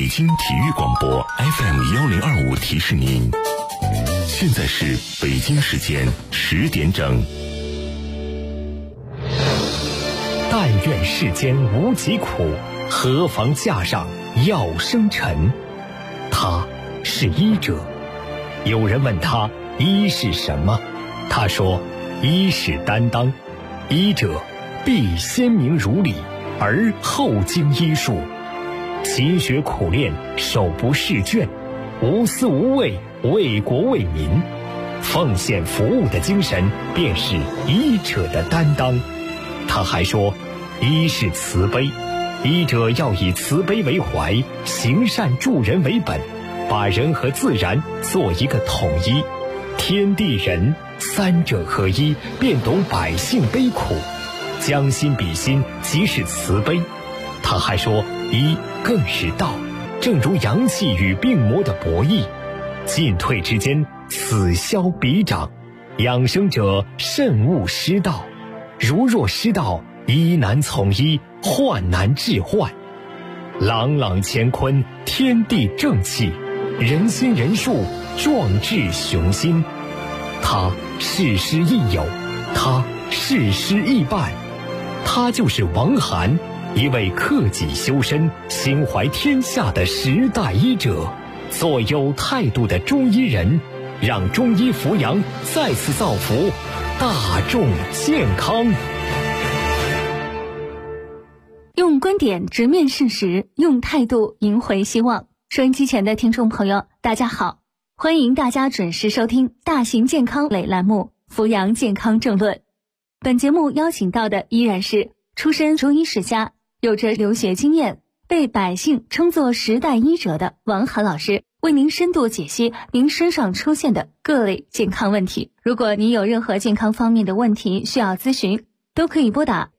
京体育广播 FM1025提示您，现在是北京时间10点整。 但愿世间无疾苦，何妨架上药生尘。他是医者。有人问他医是什么，他说医是担当，医者必先明如理，而后经医术，勤学苦练，手不释卷，无私无畏，为国为民，奉献服务的精神便是医者的担当。他还说医是慈悲，医者要以慈悲为怀，行善助人为本，把人和自然做一个统一，天地人三者合一，便懂百姓悲苦，将心比心，即是慈悲。他还说医更是道，正如阳气与病魔的博弈，进退之间，此消彼长，养生者慎勿失道，如若失道，医难从医，患难治患。朗朗乾坤，天地正气，人心人术，壮志雄心。他事师亦友，他事师亦伴，他就是王涵，一位克己修身、心怀天下的时代医者，做有态度的中医人，让中医扶阳再次造福大众健康。 用观点直面事实，用态度赢回希望。收音机前的听众朋友，大家好，欢迎大家准时收听大型健康类栏目《扶阳健康政论》。本节目邀请到的依然是出身中医世家，有着留学经验，被百姓称作时代医者的王涵老师，为您深度解析您身上出现的各类健康问题。如果您有任何健康方面的问题需要咨询，都可以拨打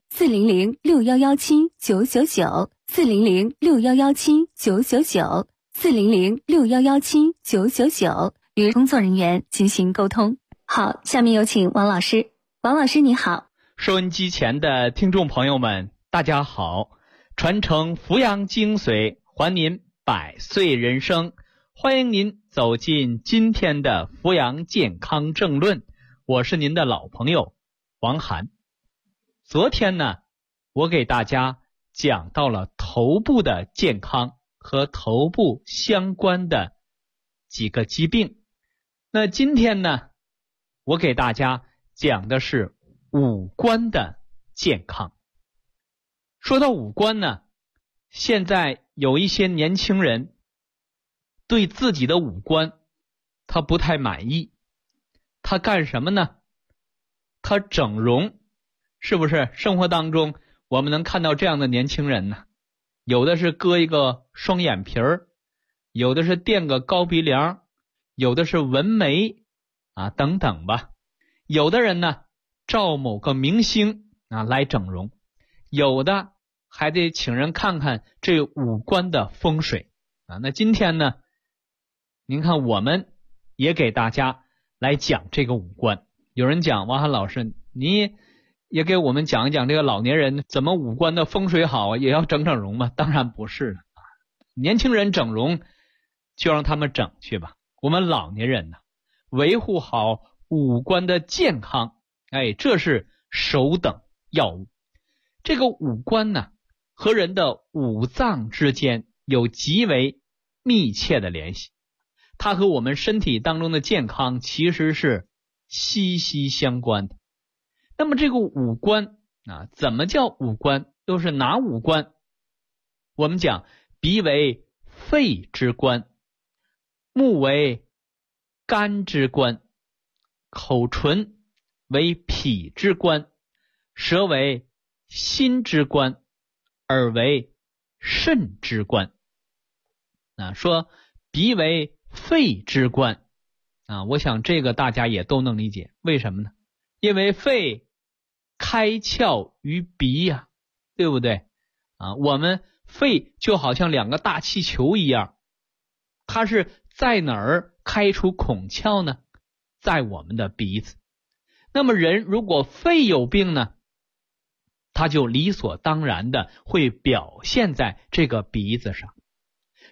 400-6117-999，400-6117-999，400-6117-999，与工作人员进行沟通。好，下面有请王老师。王老师你好。 收音机前的听众朋友们，大家好，传承扶阳精髓，还您百岁人生，欢迎您走进今天的扶阳健康政论，我是您的老朋友王涵。昨天呢，我给大家讲到了头部的健康和头部相关的几个疾病。那今天呢，我给大家讲的是五官的健康。说到五官呢，现在有一些年轻人对自己的五官他不太满意，他干什么呢？他整容。是不是生活当中我们能看到这样的年轻人呢？有的是割一个双眼皮儿，有的是垫个高鼻梁，有的是纹眉等等吧。有的人呢照某个明星来整容，有的还得请人看看这五官的风水那今天呢，您看我们也给大家来讲这个五官。有人讲王涵老师，你也给我们讲一讲这个老年人怎么五官的风水好也要整整容吗？当然不是了，年轻人整容就让他们整去吧。我们老年人呢，维护好五官的健康，这是首等要务。这个五官呢，和人的五脏之间有极为密切的联系，它和我们身体当中的健康其实是息息相关的。那么这个五官怎么叫五官？又是哪五官？我们讲鼻为肺之官，目为肝之官，口唇为脾之官，舌为心之官，耳为肾之官。说鼻为肺之官我想这个大家也都能理解。为什么呢？因为肺开窍于鼻对不对我们肺就好像两个大气球一样，它是在哪儿开出孔窍呢？在我们的鼻子。那么人如果肺有病呢，他就理所当然的会表现在这个鼻子上。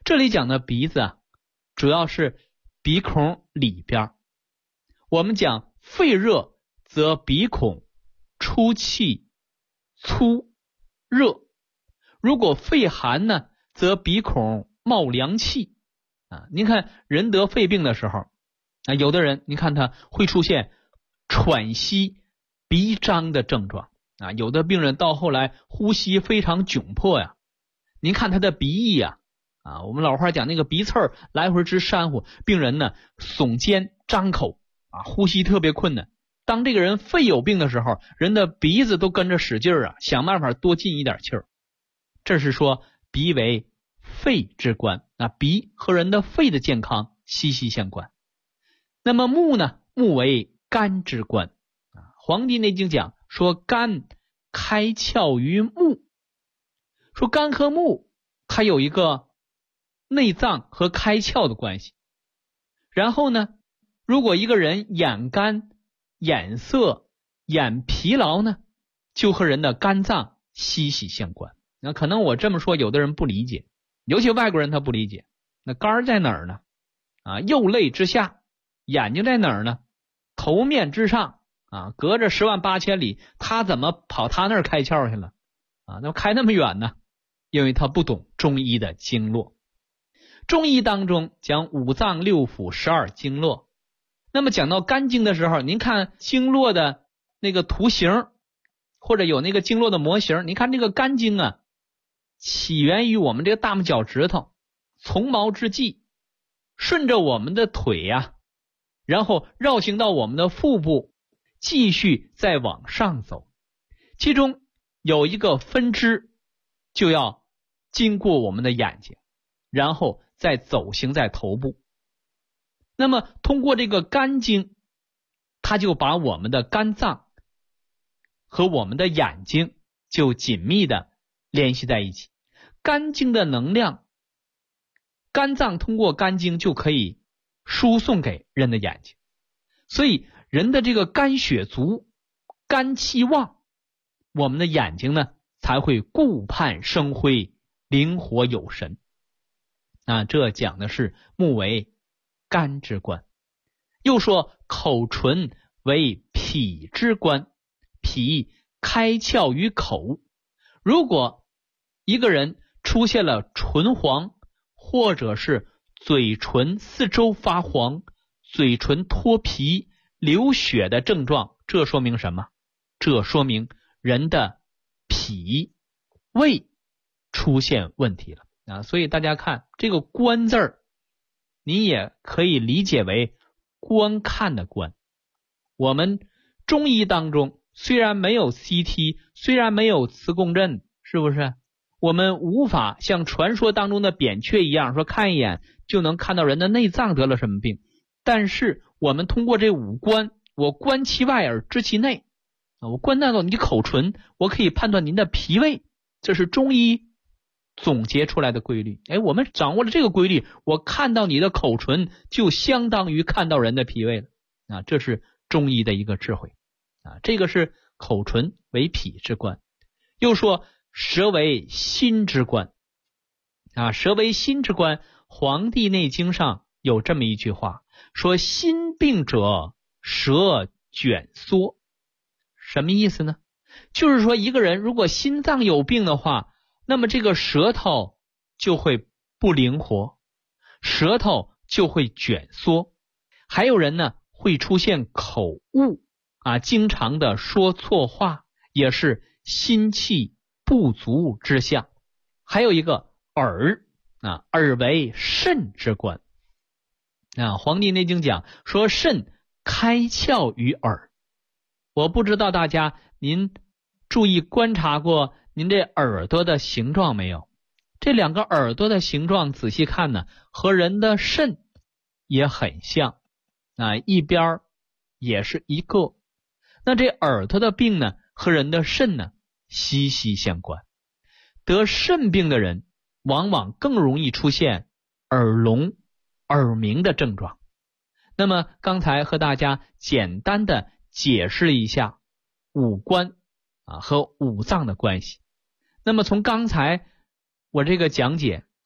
这里讲的鼻子啊，主要是鼻孔里边。我们讲肺热则鼻孔出气粗热，如果肺寒呢，则鼻孔冒凉气啊。您看人得肺病的时候啊，有的人你看他会出现喘息鼻张的症状啊，有的病人到后来呼吸非常窘迫呀。您看他的鼻翼呀，我们老话讲那个鼻刺儿来回直扇呼，病人呢耸肩张口啊，呼吸特别困难。当这个人肺有病的时候，人的鼻子都跟着使劲啊，想办法多进一点气儿。这是说鼻为肺之官，鼻和人的肺的健康息息相关。那么目呢，目为肝之官。黄帝内经讲说肝开窍于目，说肝和目它有一个内脏和开窍的关系。然后呢，如果一个人眼干、眼涩、眼疲劳呢，就和人的肝脏息息相关。那可能我这么说有的人不理解，尤其外国人他不理解。那肝在哪儿呢？右肋之下。眼睛在哪儿呢？头面之上啊，隔着10万8千里，他怎么跑他那儿开窍去了啊？那开那么远呢？因为他不懂中医的经络。中医当中讲5脏6腑12经络，那么讲到肝经的时候，您看经络的那个图形，或者有那个经络的模型，您看这个肝经啊，起源于我们这个大拇脚趾头，从毛之际，顺着我们的腿呀，然后绕行到我们的腹部，继续再往上走。其中有一个分支就要经过我们的眼睛，然后再走行在头部。那么通过这个肝经，它就把我们的肝脏和我们的眼睛就紧密的联系在一起。肝经的能量，肝脏通过肝经就可以输送给人的眼睛，所以人的这个肝血足、肝气旺，我们的眼睛呢才会顾盼生辉、灵活有神。这讲的是目为肝之官。又说口唇为脾之官，脾开窍于口。如果一个人出现了唇黄，或者是嘴唇四周发黄、嘴唇脱皮、流血的症状，这说明什么？这说明人的脾胃出现问题了所以大家看这个观字儿，你也可以理解为观看的观。我们中医当中虽然没有 CT， 虽然没有磁共振，是不是我们无法像传说当中的扁鹊一样说看一眼就能看到人的内脏得了什么病，但是我们通过这五官，我观其外而知其内我观到你口唇，我可以判断您的脾胃，这是中医总结出来的规律。我们掌握了这个规律，我看到你的口唇就相当于看到人的脾胃了这是中医的一个智慧这个是口唇为脾之官。又说舌为心之官舌为心之官，黄帝内经上有这么一句话，说心病者舌卷缩。什么意思呢？就是说一个人如果心脏有病的话，那么这个舌头就会不灵活，舌头就会卷缩。还有人呢会出现口误经常的说错话，也是心气不足之象。还有一个耳耳为肾之官黄帝内经讲说肾开窍于耳。我不知道大家您注意观察过您这耳朵的形状没有？这两个耳朵的形状仔细看呢，和人的肾也很像一边也是一个。那这耳朵的病呢，和人的肾呢息息相关。得肾病的人往往更容易出现耳聋、耳鸣的症状。那么刚才和大家简单的解释一下五官和五脏的关系。那么从刚才我这个讲解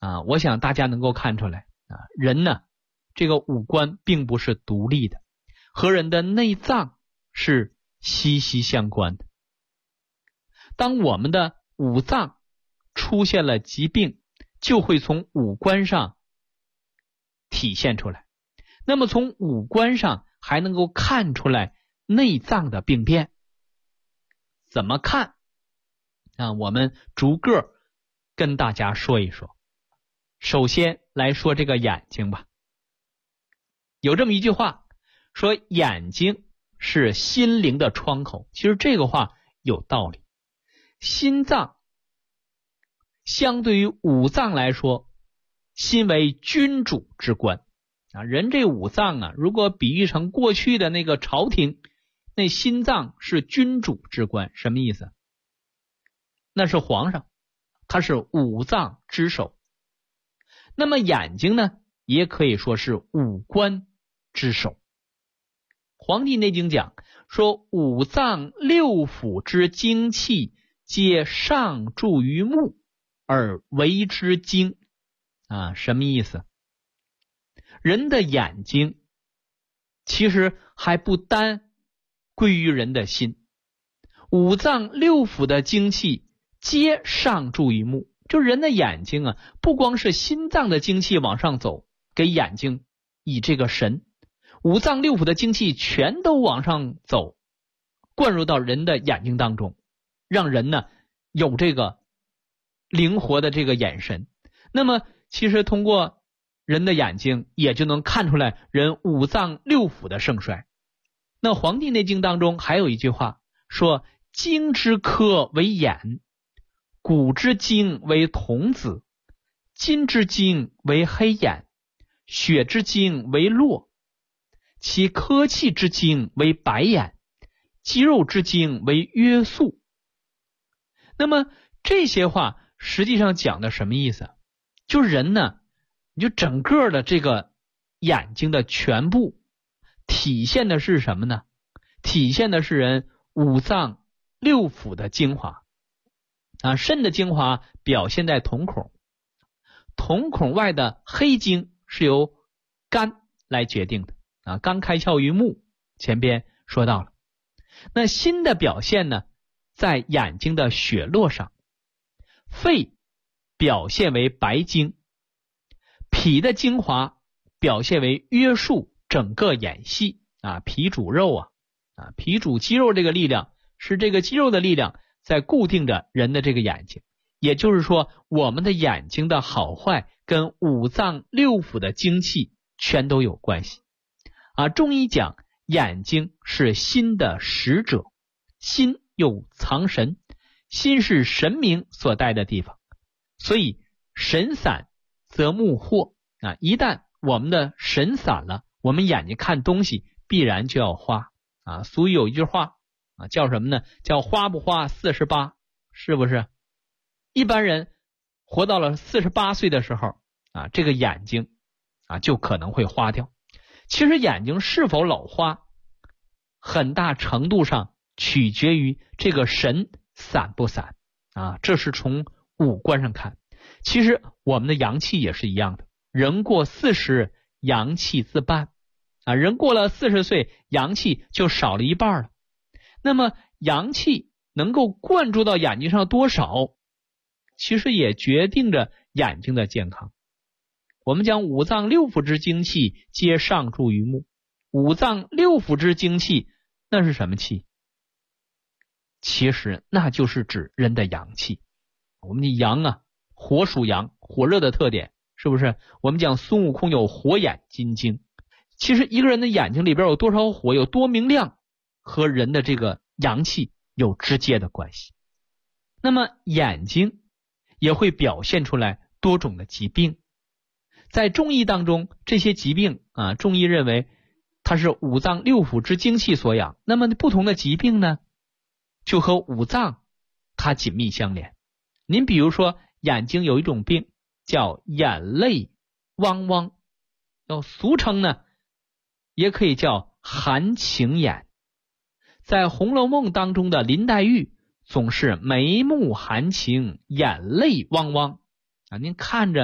我想大家能够看出来人呢，这个五官并不是独立的，和人的内脏是息息相关的。当我们的五脏出现了疾病，就会从五官上体现出来。那么从五官上还能够看出来内脏的病变。怎么看？我们逐个跟大家说一说。首先来说这个眼睛吧。有这么一句话说，眼睛是心灵的窗口。其实这个话有道理。心脏相对于五脏来说，心为君主之官人这五脏如果比喻成过去的那个朝廷，那心脏是君主之官。什么意思？那是皇上，他是五脏之首。那么眼睛呢，也可以说是五官之首。黄帝内经讲说，五脏六腑之精气皆上注于目而为之精什么意思？人的眼睛其实还不单归于人的心，五脏六腑的精气皆上注于目，就人的眼睛不光是心脏的精气往上走，给眼睛以这个神，五脏六腑的精气全都往上走，灌入到人的眼睛当中，让人呢有这个灵活的这个眼神。那么其实通过人的眼睛也就能看出来人五脏六腑的盛衰。那《黄帝内经》当中还有一句话说，精之科为眼，骨之精为瞳子，筋之精为黑眼，血之精为络，其科气之精为白眼，肌肉之精为约束。那么这些话实际上讲的什么意思？就是人呢，你就整个的这个眼睛的全部体现的是什么呢？体现的是人五脏六腑的精华肾的精华表现在瞳孔，瞳孔外的黑精是由肝来决定的肝开窍于目，前边说到了。那心的表现呢，在眼睛的血络上，肺表现为白精，脾的精华表现为约束整个眼系脾主肉脾主肌肉，这个力量是这个肌肉的力量在固定着人的这个眼睛。也就是说，我们的眼睛的好坏跟五脏六腑的精气全都有关系中医讲眼睛是心的使者，心又藏神，心是神明所在的地方，所以神散则目惑一旦我们的神散了，我们眼睛看东西必然就要花俗语有一句话叫什么呢？叫花不花48，是不是？一般人活到了48岁的时候这个眼睛就可能会花掉。其实眼睛是否老花，很大程度上取决于这个神散不散这是从五官上看。其实我们的阳气也是一样的，人过40，阳气自半人过了40岁，阳气就少了一半了。那么阳气能够灌注到眼睛上多少，其实也决定着眼睛的健康。我们讲五脏六腑之精气皆上注于目，五脏六腑之精气那是什么气？其实那就是指人的阳气。我们的阳火属阳，火热的特点，是不是？我们讲孙悟空有火眼金睛，其实一个人的眼睛里边有多少火，有多明亮，和人的这个阳气有直接的关系。那么眼睛也会表现出来多种的疾病。在中医当中，这些疾病中医认为它是五脏六腑之精气所养。那么不同的疾病呢，就和五脏它紧密相连。您比如说眼睛有一种病叫眼泪汪汪，俗称呢也可以叫含情眼。在《红楼梦》当中的林黛玉总是眉目含情，眼泪汪汪您看着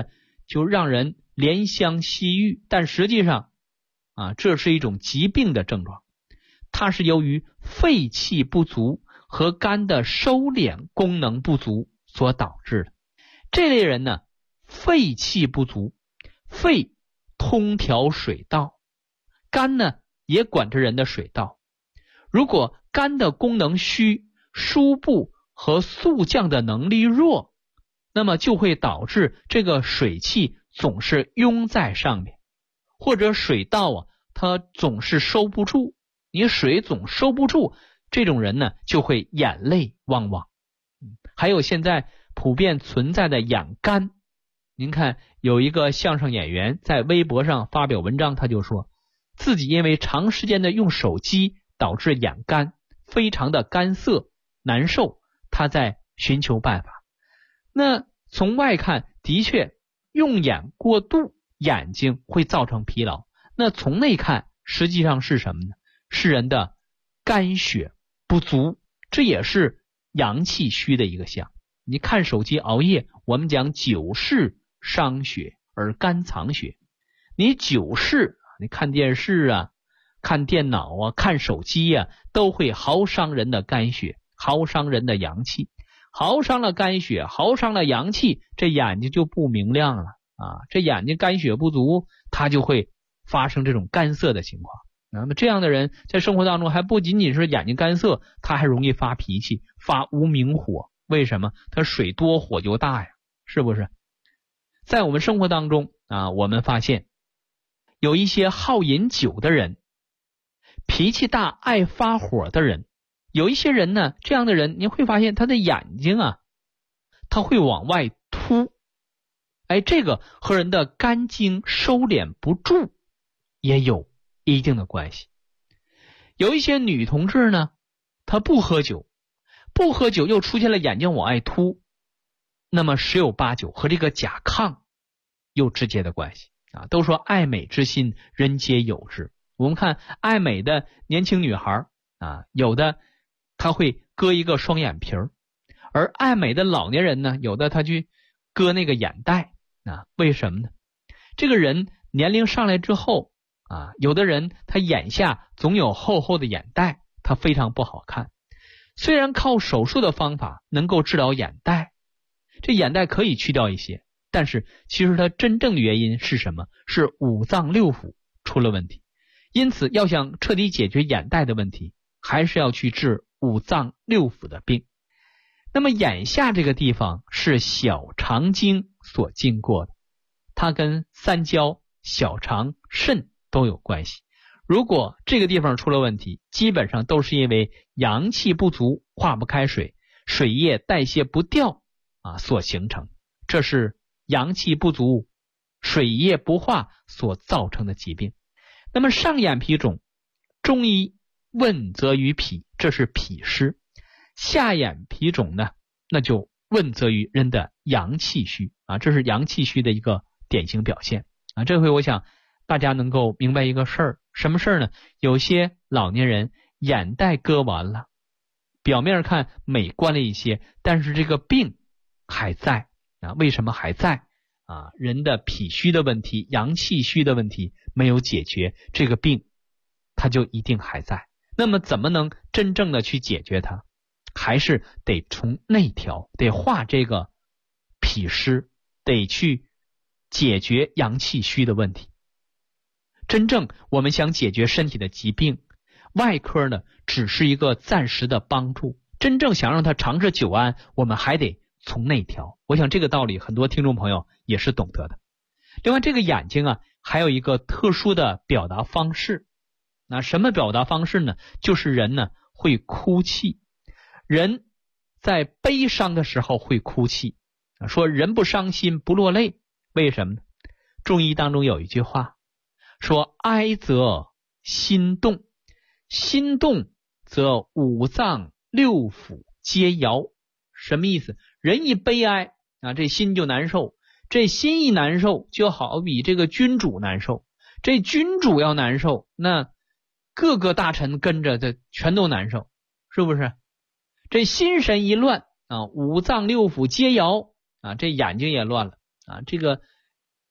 就让人怜香惜玉，但实际上这是一种疾病的症状，它是由于肺气不足和肝的收敛功能不足所导致的。这类人呢，肺气不足，肺通调水道，肝呢也管着人的水道。如果肝的功能虚，输布和速降的能力弱，那么就会导致这个水气总是拥在上面，或者水道它总是收不住，你水总收不住，这种人呢就会眼泪汪汪。还有现在普遍存在的养肝，您看有一个相声演员在微博上发表文章，他就说自己因为长时间的用手机导致养肝，非常的干涩难受，他在寻求办法。那从外看的确用眼过度，眼睛会造成疲劳，那从内看实际上是什么呢？是人的肝血不足，这也是阳气虚的一个象。你看手机熬夜，我们讲久视伤血而肝藏血，你久视，你看电视看电脑看手机都会耗伤人的肝血，耗伤人的阳气，耗伤了肝血，耗伤了阳气，这眼睛就不明亮了这眼睛肝血不足，它就会发生这种干涩的情况。那么这样的人在生活当中还不仅仅是眼睛干涩，他还容易发脾气，发无名火。为什么？他水多火就大呀，是不是？在我们生活当中我们发现有一些好饮酒的人，脾气大爱发火的人，有一些人呢，这样的人你会发现他的眼睛他会往外凸，这个和人的肝经收敛不住也有一定的关系。有一些女同志呢，她不喝酒又出现了眼睛往外凸，那么十有八九和这个甲亢有直接的关系都说爱美之心人皆有之，我们看爱美的年轻女孩有的她会割一个双眼皮儿，而爱美的老年人呢，有的她去割那个眼袋为什么呢？这个人年龄上来之后有的人他眼下总有厚厚的眼袋，他非常不好看。虽然靠手术的方法能够治疗眼袋，这眼袋可以去掉一些，但是其实它真正的原因是什么？是五脏六腑出了问题。因此要想彻底解决眼袋的问题，还是要去治五脏六腑的病。那么眼下这个地方是小肠经所经过的，它跟三焦、小肠、肾都有关系。如果这个地方出了问题，基本上都是因为阳气不足，化不开水，水液代谢不掉所形成，这是阳气不足，水液不化所造成的疾病。那么上眼皮肿，中医问责于脾，这是脾湿；下眼皮肿呢，那就问责于人的阳气虚这是阳气虚的一个典型表现这回我想大家能够明白一个事儿，什么事儿呢？有些老年人眼袋割完了，表面看美观了一些，但是这个病还在为什么还在人的脾虚的问题，阳气虚的问题没有解决，这个病它就一定还在。那么怎么能真正的去解决它？还是得从内调，得化这个脾湿，得去解决阳气虚的问题。真正我们想解决身体的疾病，外科呢只是一个暂时的帮助，真正想让它长治久安，我们还得从内调。我想这个道理很多听众朋友也是懂得的。另外这个眼睛还有一个特殊的表达方式。那什么表达方式呢？就是人呢会哭泣，人在悲伤的时候会哭泣说人不伤心不落泪，为什么呢？中医当中有一句话说哀则心动，心动则五脏六腑皆摇。什么意思？人一悲哀这心就难受，这心一难受，就好比这个君主难受，这君主要难受，那各个大臣跟着这全都难受，是不是？这心神一乱五脏六腑皆摇这眼睛也乱了这个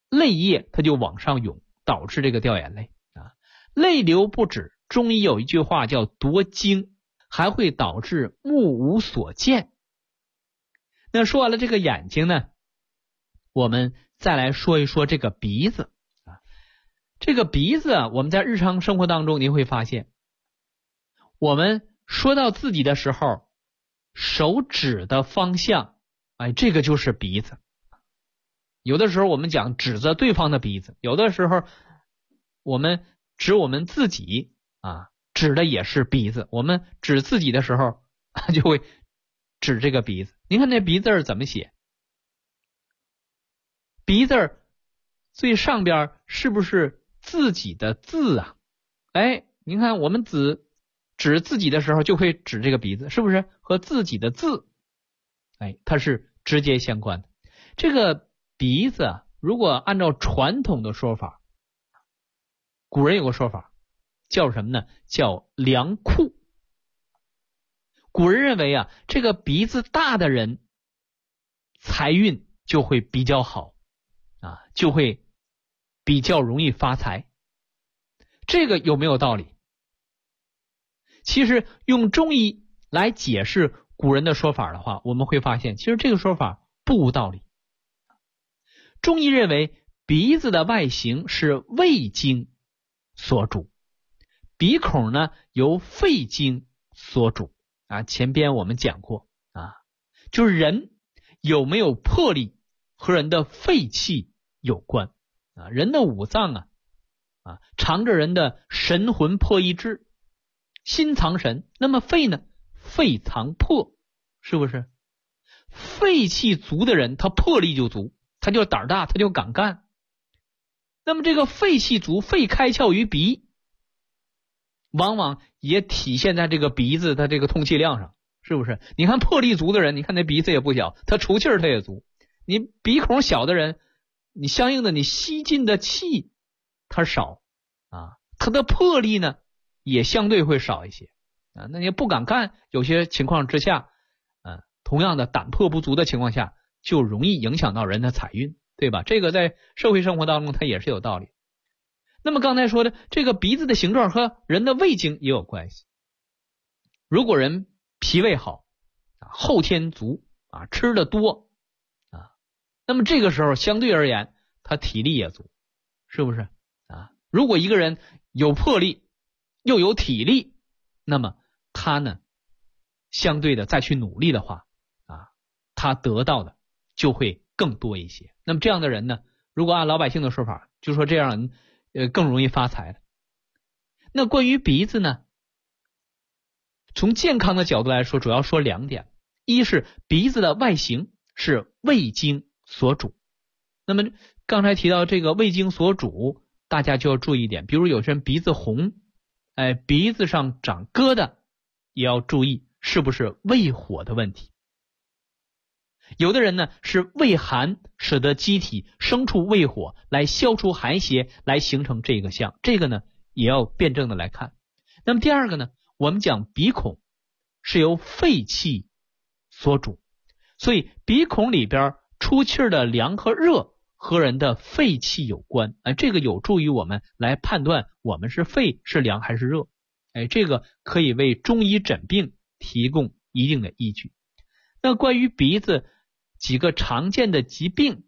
泪液它就往上涌，导致这个掉眼泪啊。泪流不止，中医有一句话叫夺精，还会导致目无所见。那说完了这个眼睛呢，我们再来说一说这个鼻子啊。这个鼻子啊，我们在日常生活当中您会发现，我们说到自己的时候，手指的方向，这个就是鼻子。有的时候我们讲指着对方的鼻子，有的时候我们指我们自己啊，指的也是鼻子。我们指自己的时候就会指这个鼻子。您看那鼻字怎么写？鼻字最上边是不是自己的字啊？您看我们指自己的时候就会指这个鼻子，是不是和自己的字它是直接相关的。这个鼻子啊，如果按照传统的说法，古人有个说法叫什么呢？叫良库。古人认为啊，这个鼻子大的人财运就会比较好啊，就会比较容易发财。这个有没有道理？其实用中医来解释古人的说法的话，我们会发现其实这个说法不无道理。中医认为鼻子的外形是胃经所主，鼻孔呢由肺经所主啊。前边我们讲过啊，就是人有没有魄力和人的肺气有关啊。人的五脏啊藏着人的神魂魄意志，心藏神，那么肺呢？肺藏魄，是不是？肺气足的人，他魄力就足，他就胆大，他就敢干。那么这个肺气足，肺开窍于鼻，往往也体现在这个鼻子它这个通气量上，是不是？你看魄力足的人，你看那鼻子也不小，他出气儿他也足。你鼻孔小的人，你相应的你吸进的气它少啊，他的魄力呢也相对会少一些啊。那你不敢干，有些情况之下同样的胆魄不足的情况下，就容易影响到人的财运，对吧？这个在社会生活当中它也是有道理。那么刚才说的这个鼻子的形状和人的胃经也有关系。如果人脾胃好后天足吃的多那么这个时候相对而言他体力也足，是不是如果一个人有魄力又有体力，那么他呢相对的再去努力的话他得到的就会更多一些。那么这样的人呢，如果按老百姓的说法，就说这样人更容易发财了。那关于鼻子呢，从健康的角度来说，主要说两点。一是鼻子的外形是胃经所主，那么刚才提到这个胃经所主，大家就要注意一点，比如有些人鼻子红，鼻子上长疙瘩，也要注意是不是胃火的问题。有的人呢是胃寒，使得机体生出胃火来消除寒邪，来形成这个象，这个呢也要辩证的来看。那么第二个呢，我们讲鼻孔是由肺气所主，所以鼻孔里边出气的凉和热和人的肺气有关，这个有助于我们来判断我们是肺是凉还是热，这个可以为中医诊病提供一定的依据。那关于鼻子几个常见的疾病，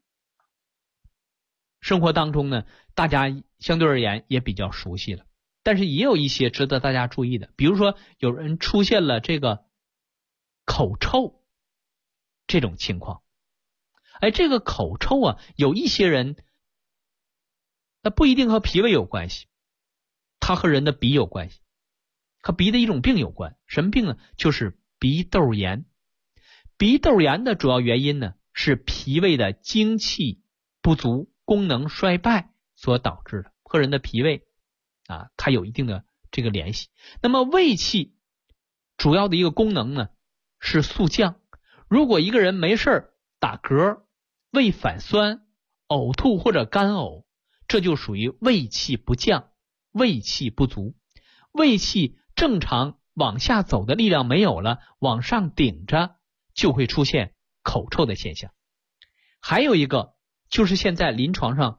生活当中呢大家相对而言也比较熟悉了，但是也有一些值得大家注意的，比如说有人出现了这个口臭这种情况。这个口臭有一些人那不一定和脾胃有关系，它和人的鼻有关系，和鼻的一种病有关。什么病呢？就是鼻窦炎。鼻窦炎的主要原因呢是脾胃的精气不足，功能衰败所导致的，和人的脾胃它有一定的这个联系。那么胃气主要的一个功能呢是速降，如果一个人没事打嗝、胃反酸、呕吐或者干呕，这就属于胃气不降，胃气不足。胃气正常往下走的力量没有了，往上顶着，就会出现口臭的现象。还有一个就是现在临床上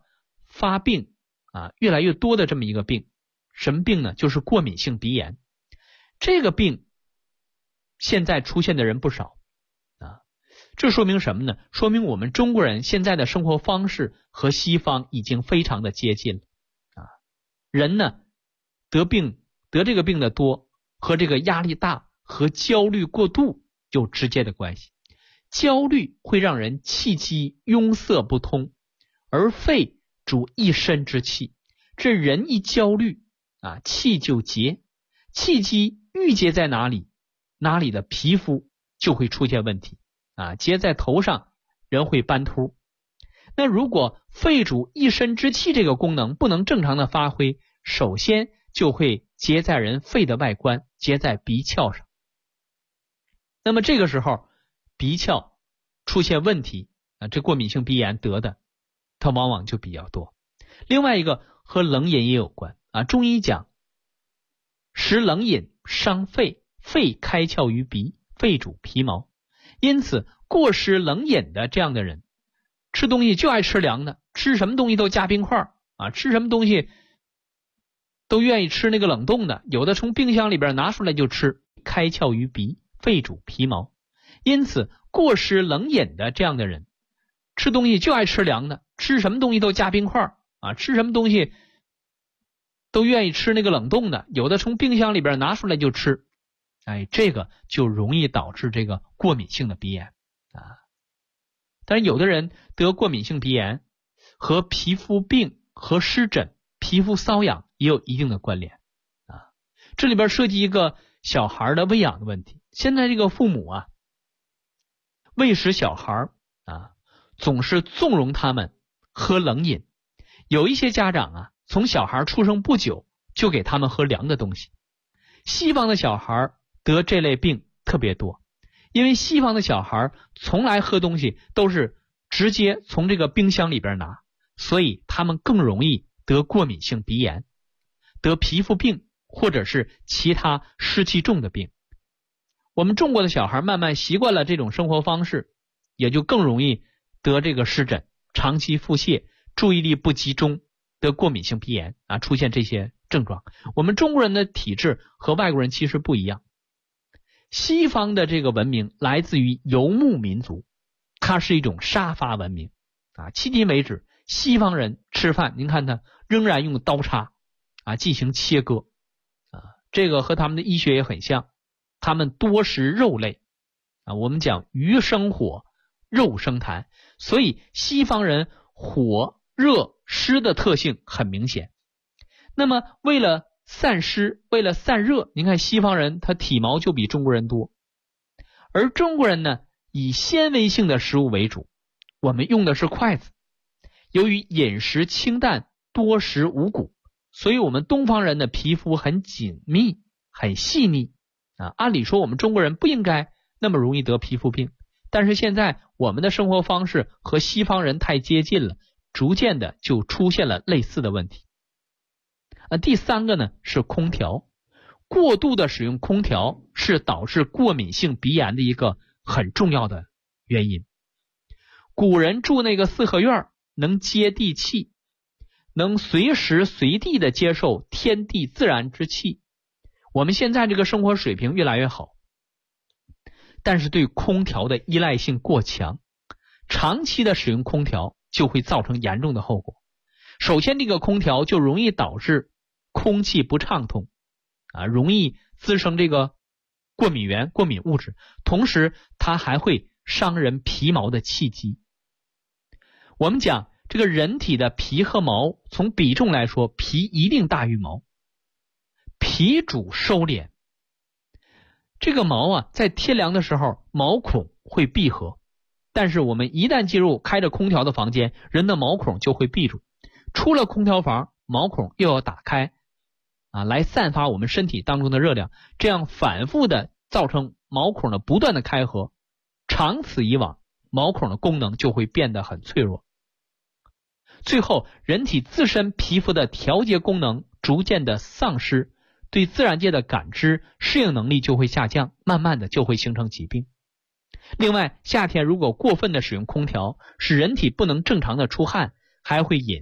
发病越来越多的这么一个病。什么病呢？就是过敏性鼻炎。这个病现在出现的人不少这说明什么呢？说明我们中国人现在的生活方式和西方已经非常的接近了人呢得这个病的多，和这个压力大和焦虑过度有直接的关系。焦虑会让人气机壅塞不通，而肺主一身之气，这人一焦虑气就结，气机郁结在哪里，哪里的皮肤就会出现问题结在头上，人会斑秃。那如果肺主一身之气这个功能不能正常的发挥，首先就会结在人肺的外观，结在鼻窍上。那么这个时候鼻窍出现问题这过敏性鼻炎得的它往往就比较多。另外一个和冷饮也有关中医讲食冷饮伤肺，肺开窍于鼻，肺主皮毛。因此过食冷饮的这样的人，吃东西就爱吃凉的，吃什么东西都加冰块吃什么东西都愿意吃那个冷冻的，有的从冰箱里边拿出来就吃，开窍于鼻，肺主皮毛。因此过食冷饮的这样的人，吃东西就爱吃凉的，吃什么东西都加冰块吃什么东西都愿意吃那个冷冻的，有的从冰箱里边拿出来就吃，这个就容易导致这个过敏性的鼻炎但是有的人得过敏性鼻炎和皮肤病和湿疹、皮肤瘙痒也有一定的关联这里边涉及一个小孩的喂养的问题。现在这个父母喂食小孩总是纵容他们喝冷饮，有一些家长从小孩出生不久就给他们喝凉的东西。西方的小孩得这类病特别多，因为西方的小孩从来喝东西都是直接从这个冰箱里边拿，所以他们更容易得过敏性鼻炎，得皮肤病或者是其他湿气重的病。我们中国的小孩慢慢习惯了这种生活方式，也就更容易得这个湿疹、长期腹泻、注意力不集中，得过敏性鼻炎出现这些症状。我们中国人的体质和外国人其实不一样。西方的这个文明来自于游牧民族，它是一种杀伐文明迄今为止西方人吃饭您看他仍然用刀叉进行切割这个和他们的医学也很像，他们多食肉类我们讲鱼生火，肉生痰，所以西方人火、热、湿的特性很明显。那么为了散湿，为了散热，您看西方人他体毛就比中国人多，而中国人呢以纤维性的食物为主，我们用的是筷子。由于饮食清淡，多食五谷，所以我们东方人的皮肤很紧密很细腻按理说我们中国人不应该那么容易得皮肤病，但是现在我们的生活方式和西方人太接近了，逐渐的就出现了类似的问题第三个呢是空调。过度的使用空调是导致过敏性鼻炎的一个很重要的原因。古人住那个四合院，能接地气，能随时随地的接受天地自然之气。我们现在这个生活水平越来越好，但是对空调的依赖性过强，长期的使用空调就会造成严重的后果。首先这个空调就容易导致空气不畅通容易滋生这个过敏源、过敏物质，同时它还会伤人皮毛的气机。我们讲这个人体的皮和毛，从比重来说，皮一定大于毛。皮主收敛，这个毛在天凉的时候毛孔会闭合，但是我们一旦进入开着空调的房间，人的毛孔就会闭住，出了空调房毛孔又要打开来散发我们身体当中的热量，这样反复的造成毛孔的不断的开合，长此以往毛孔的功能就会变得很脆弱，最后人体自身皮肤的调节功能逐渐的丧失，对自然界的感知适应能力就会下降，慢慢的就会形成疾病。另外夏天如果过分的使用空调，使人体不能正常的出汗，还会引发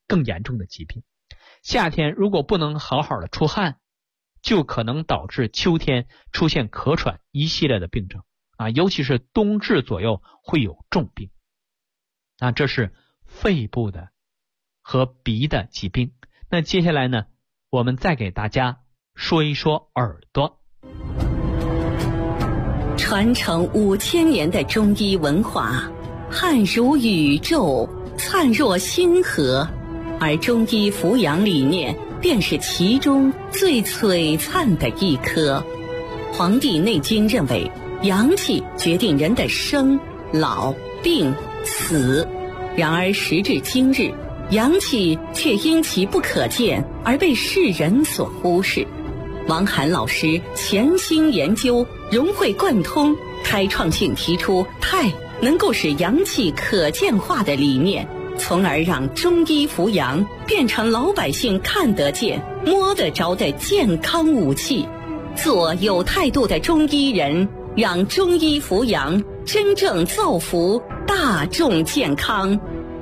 更严重的疾病。夏天如果不能好好的出汗，就可能导致秋天出现咳喘一系列的病症尤其是冬至左右会有重病。这是肺部的和鼻的疾病。那接下来呢，我们再给大家说一说耳朵。 传承5000年的中医文化，汉如宇宙，灿若星河，而中医扶阳理念便是其中最璀璨的一颗。黄帝内经认为，阳气决定人的生、老、病、死。然而时至今日，阳气却因其不可见而被世人所忽视。王涵老师潜心研究，融会贯通，开创性提出太能够使阳气可见化的理念，从而让中医扶阳变成老百姓看得见、摸得着的健康武器。做有态度的中医人，让中医扶阳真正造福大众健康。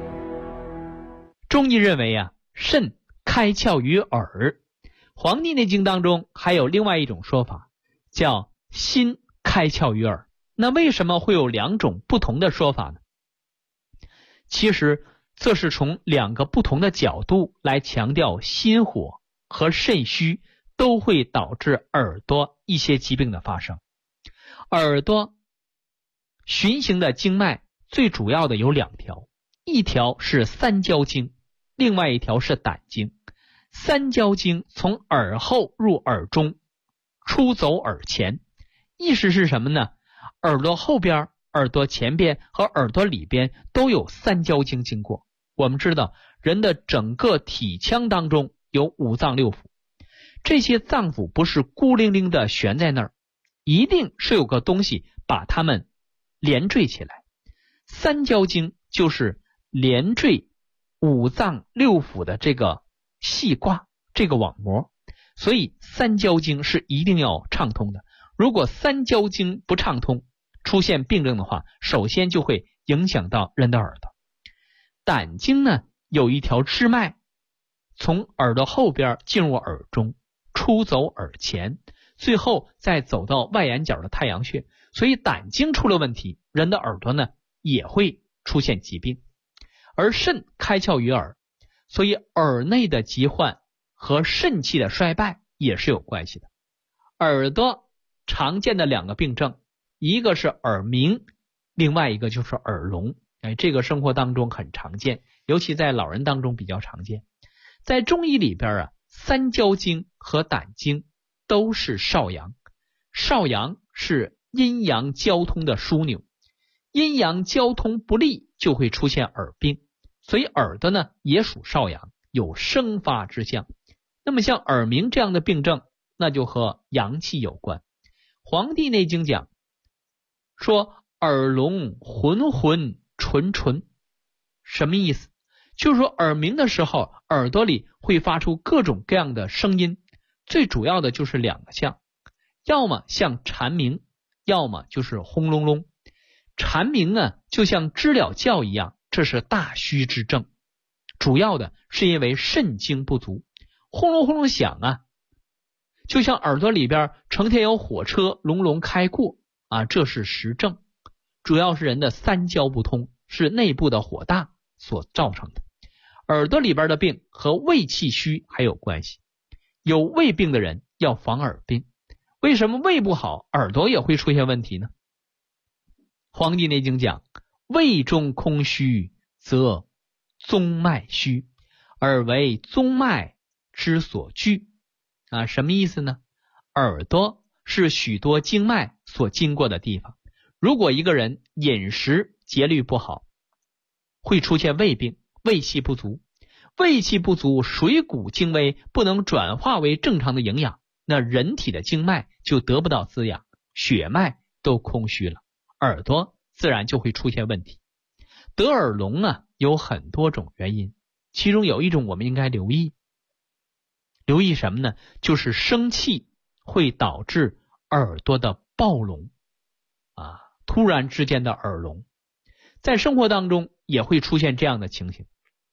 中医认为肾开窍于耳。黄帝内经当中还有另外一种说法，叫心开窍于耳。那为什么会有两种不同的说法呢？其实这是从两个不同的角度来强调心火和肾虚都会导致耳朵一些疾病的发生。耳朵循行的经脉最主要的有2条，一条是三焦经，另外一条是胆经。三焦经从耳后入耳中，出走耳前。意思是什么呢？耳朵后边、耳朵前边和耳朵里边都有三焦经经过。我们知道人的整个体腔当中有5脏6腑，这些脏腑不是孤零零的悬在那儿，一定是有个东西把它们连缀起来。三焦经就是连缀5脏6腑的这个细挂，这个网膜，所以三焦经是一定要畅通的。如果三焦经不畅通，出现病症的话，首先就会影响到人的耳朵。胆经呢，有一条支脉从耳朵后边进入耳中，出走耳前，最后再走到外眼角的太阳穴。所以胆经出了问题，人的耳朵呢也会出现疾病。而肾开窍于耳，所以耳内的疾患和肾气的衰败也是有关系的。耳朵常见的2个病症，一个是耳鸣，另外一个就是耳聋。这个生活当中很常见，尤其在老人当中比较常见。在中医里边三焦经和胆经都是少阳，少阳是阴阳交通的枢纽，阴阳交通不利就会出现耳病，所以耳朵呢也属少阳，有生发之象。那么像耳鸣这样的病症，那就和阳气有关。黄帝内经讲说耳聋浑浑纯纯，什么意思？就是说耳鸣的时候，耳朵里会发出各种各样的声音，最主要的就是2个像，要么像蝉鸣，要么就是轰隆隆。蝉鸣呢就像知了叫一样，这是大虚之症，主要的是因为肾精不足。轰隆轰隆响就像耳朵里边成天有火车隆隆开过这是实症，主要是人的三焦不通，是内部的火大所造成的。耳朵里边的病和胃气虚还有关系，有胃病的人要防耳病。为什么胃不好耳朵也会出现问题呢？黄帝内经讲胃中空虚则宗脉虚，耳为宗脉之所居什么意思呢？耳朵是许多经脉所经过的地方，如果一个人饮食节律不好，会出现胃病，胃气不足。胃气不足，水谷精微不能转化为正常的营养，那人体的经脉就得不到滋养，血脉都空虚了，耳朵自然就会出现问题。得耳聋有很多种原因，其中有一种我们应该留意什么呢？就是生气会导致耳朵的暴聋突然之间的耳聋。在生活当中也会出现这样的情形，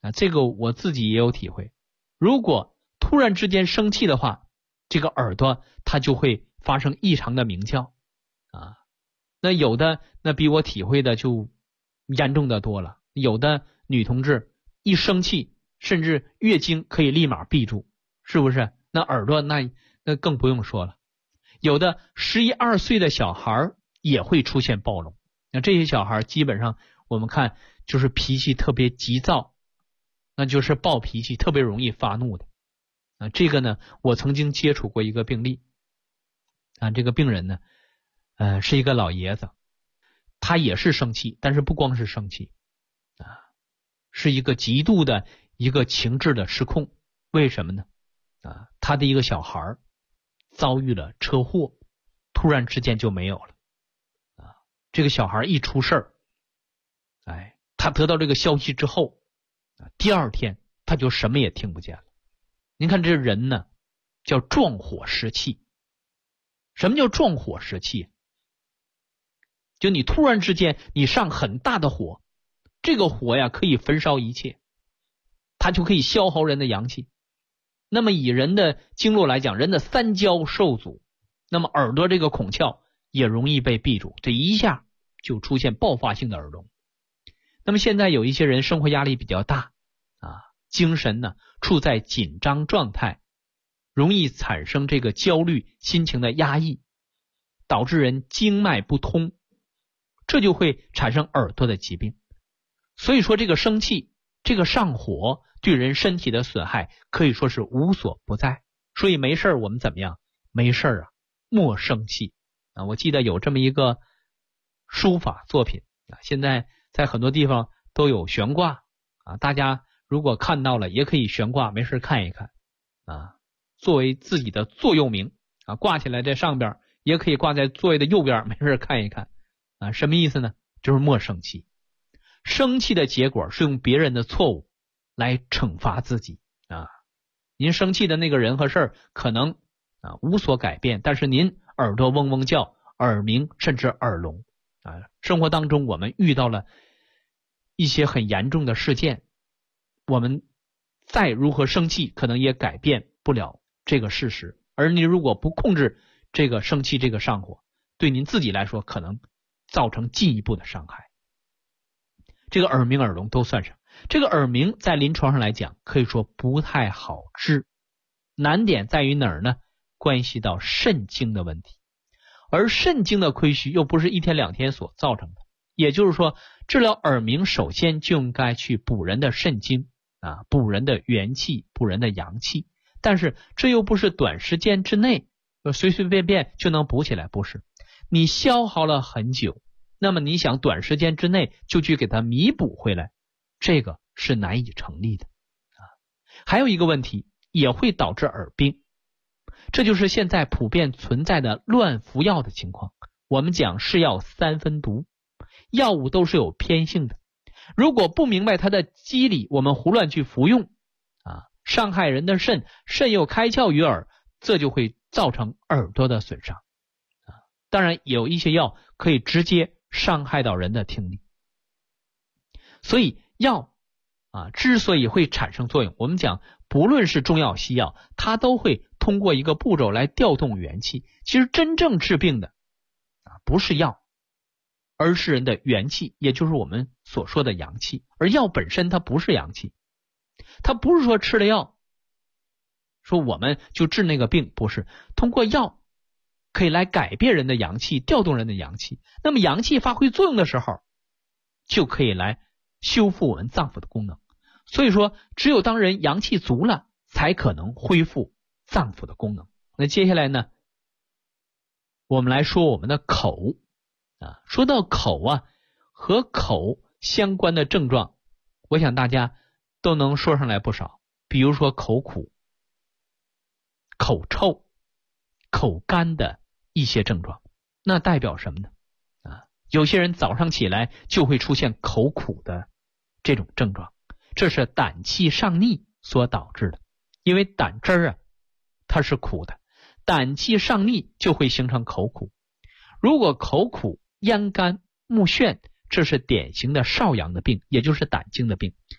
这个我自己也有体会。如果突然之间生气的话，这个耳朵它就会发生异常的鸣叫那有的那比我体会的就严重的多了，有的女同志一生气甚至月经可以立马闭住，是不是？那耳朵那更不用说了。有的11、12岁的小孩也会出现暴聋，那这些小孩基本上我们看就是脾气特别急躁，那就是暴脾气，特别容易发怒的这个呢我曾经接触过一个病例这个病人呢是一个老爷子，他也是生气，但是不光是生气是一个极度的一个情志的失控。为什么呢他的一个小孩遭遇了车祸，突然之间就没有了这个小孩一出事儿他得到这个消息之后第二天他就什么也听不见了。您看这人呢叫撞火食气。什么叫撞火食气？就你突然之间你上很大的火，这个火呀可以焚烧一切，它就可以消耗人的阳气。那么以人的经络来讲，人的三焦受阻，那么耳朵这个孔窍也容易被闭住，这一下就出现爆发性的耳聋。那么现在有一些人生活压力比较大精神呢处在紧张状态，容易产生这个焦虑，心情的压抑，导致人经脉不通，这就会产生耳朵的疾病。所以说这个生气，这个上火对人身体的损害可以说是无所不在。所以没事我们怎么样？没事莫生气我记得有这么一个书法作品现在在很多地方都有悬挂大家如果看到了也可以悬挂，没事看一看作为自己的座右铭挂起来在上边，也可以挂在座位的右边，没事看一看什么意思呢？就是莫生气。生气的结果是用别人的错误来惩罚自己您生气的那个人和事儿可能无所改变，但是您耳朵嗡嗡叫，耳鸣甚至耳聋生活当中我们遇到了一些很严重的事件，我们再如何生气可能也改变不了这个事实，而你如果不控制这个生气这个上火，对您自己来说可能造成进一步的伤害。这个耳鸣耳聋都算上。这个耳鸣在临床上来讲可以说不太好治，难点在于哪儿呢？关系到肾经的问题，而肾经的亏虚又不是一天两天所造成的，也就是说治疗耳鸣首先就应该去补人的肾经补人的元气，补人的阳气，但是这又不是短时间之内随随便便就能补起来，不是，你消耗了很久，那么你想短时间之内就去给它弥补回来，这个是难以成立的还有一个问题也会导致耳病，这就是现在普遍存在的乱服药的情况。我们讲是药三分毒，药物都是有偏性的，如果不明白它的机理，我们胡乱去服用伤害人的肾，肾又开窍于耳，这就会造成耳朵的损伤当然有一些药可以直接伤害到人的听力。所以药之所以会产生作用，我们讲不论是中药西药，它都会通过一个步骤来调动元气。其实真正治病的不是药，而是人的元气，也就是我们所说的阳气。而药本身它不是阳气，它不是说吃了药说我们就治那个病，不是，通过药可以来改变人的阳气，调动人的阳气，那么阳气发挥作用的时候就可以来修复我们脏腑的功能。所以说只有当人阳气足了才可能恢复脏腑的功能。那接下来呢我们来说我们的口说到口和口相关的症状我想大家都能说上来不少，比如说口苦、口臭、口干的一些症状。那代表什么呢有些人早上起来就会出现口苦的这种症状，这是胆气上逆所导致的。因为胆汁儿它是苦的，胆气上逆就会形成口苦。如果口苦、咽干、目眩，这是典型的少阳的病，也就是胆经的病。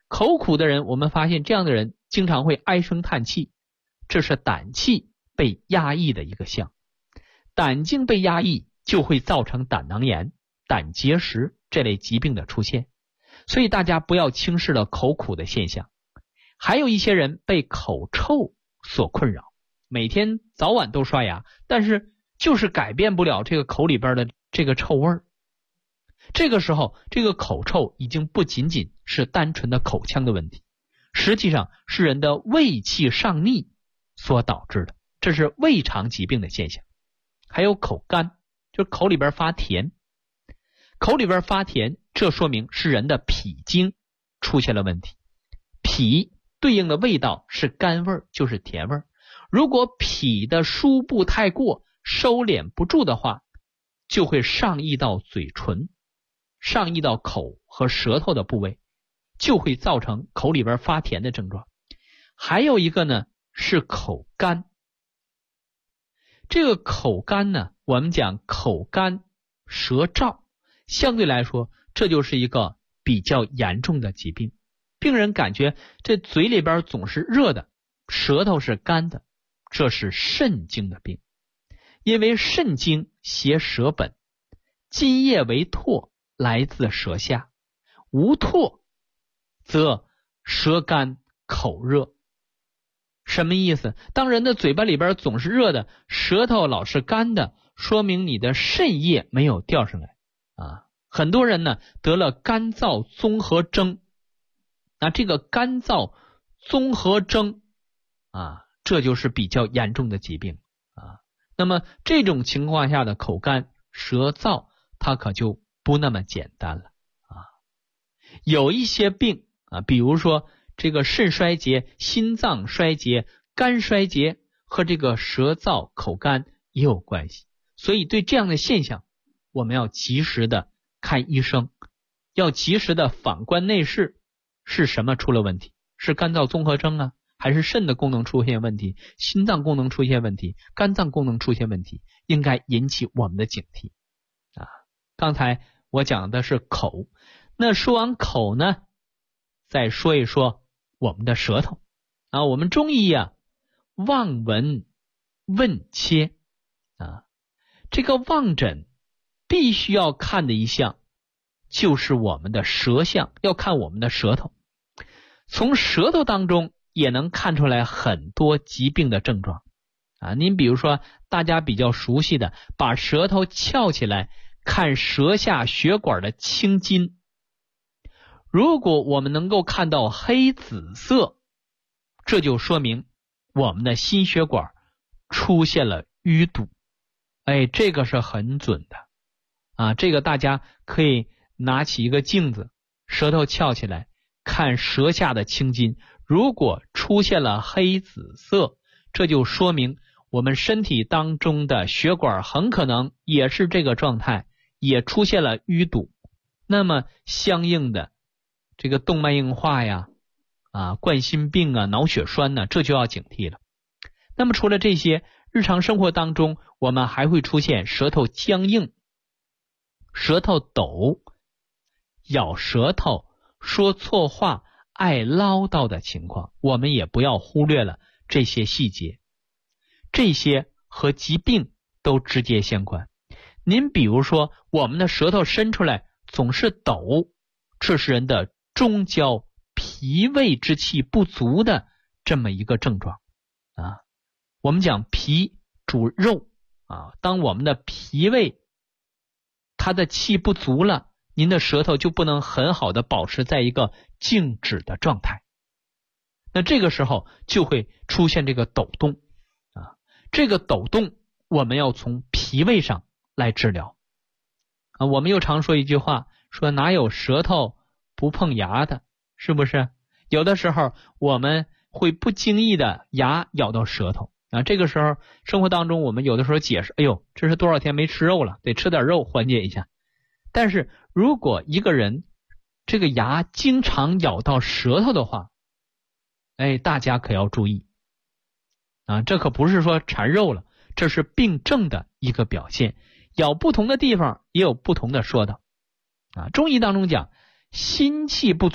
口苦的人，我们发现这样的人经常会唉声叹气，这是胆气被压抑的一个象。胆经被压抑就会造成胆囊炎、胆结石这类疾病的出现，所以大家不要轻视了口苦的现象。还有一些人被口臭所困扰，每天早晚都刷牙，但是就是改变不了这个口里边的这个臭味儿。这个时候，这个口臭已经不仅仅是单纯的口腔的问题，实际上是人的胃气上逆所导致的，这是胃肠疾病的现象。还有口干，就是口里边发甜。口里边发甜，这说明是人的脾经出现了问题。脾对应的味道是甘味，就是甜味。如果脾的输布太过，收敛不住的话，就会上溢到嘴唇，上溢到口和舌头的部位，就会造成口里边发甜的症状。还有一个呢是口干。这个口干呢，我们讲口干舌燥，相对来说这就是一个比较严重的疾病。病人感觉这嘴里边总是热的，舌头是干的，这是肾经的病。因为肾经携舌本，津液为唾，来自舌下，无唾则舌干口热。什么意思？当人的嘴巴里边总是热的，舌头老是干的，说明你的肾液没有调上来啊。很多人呢得了干燥综合征，那这个干燥综合征啊，这就是比较严重的疾病啊。那么这种情况下的口干舌燥，它可就不那么简单了啊。有一些病啊，比如说这个肾衰竭、心脏衰竭、肝衰竭和这个舌燥口干也有关系，所以对这样的现象我们要及时的看医生，要及时的反观内视，是什么出了问题？是干燥综合征啊，还是肾的功能出现问题，心脏功能出现问题，肝脏功能出现问题，应该引起我们的警惕啊。刚才我讲的是口，那说完口呢，再说一说我们的舌头啊。我们中医啊，望闻问切啊，这个望诊必须要看的一项就是我们的舌象，要看我们的舌头。从舌头当中也能看出来很多疾病的症状啊。您比如说大家比较熟悉的，把舌头翘起来看舌下血管的青筋，如果我们能够看到黑紫色，这就说明我们的心血管出现了淤堵。这个是很准的啊。这个大家可以拿起一个镜子，舌头翘起来看舌下的青筋，如果出现了黑紫色，这就说明我们身体当中的血管很可能也是这个状态，也出现了淤堵。那么相应的这个动脉硬化呀、冠心病啊、脑血栓呢，这就要警惕了。那么除了这些，日常生活当中我们还会出现舌头僵硬、舌头抖、咬舌头、说错话、爱唠叨的情况，我们也不要忽略了这些细节，这些和疾病都直接相关。您比如说我们的舌头伸出来总是抖，这是人的中焦脾胃之气不足的这么一个症状啊。我们讲脾主肉啊，当我们的脾胃它的气不足了，您的舌头就不能很好的保持在一个静止的状态，那这个时候就会出现这个抖动啊。这个抖动我们要从脾胃上来治疗啊。我们又常说一句话，说哪有舌头不碰牙的，是不是？有的时候我们会不经意的牙咬到舌头啊，这个时候生活当中我们有的时候解释，这是多少天没吃肉了，得吃点肉缓解一下。但是如果一个人这个牙经常咬到舌头的话，大家可要注意啊，这可不是说馋肉了，这是病症的一个表现。咬不同的地方也有不同的说道啊。中医当中讲，心气不足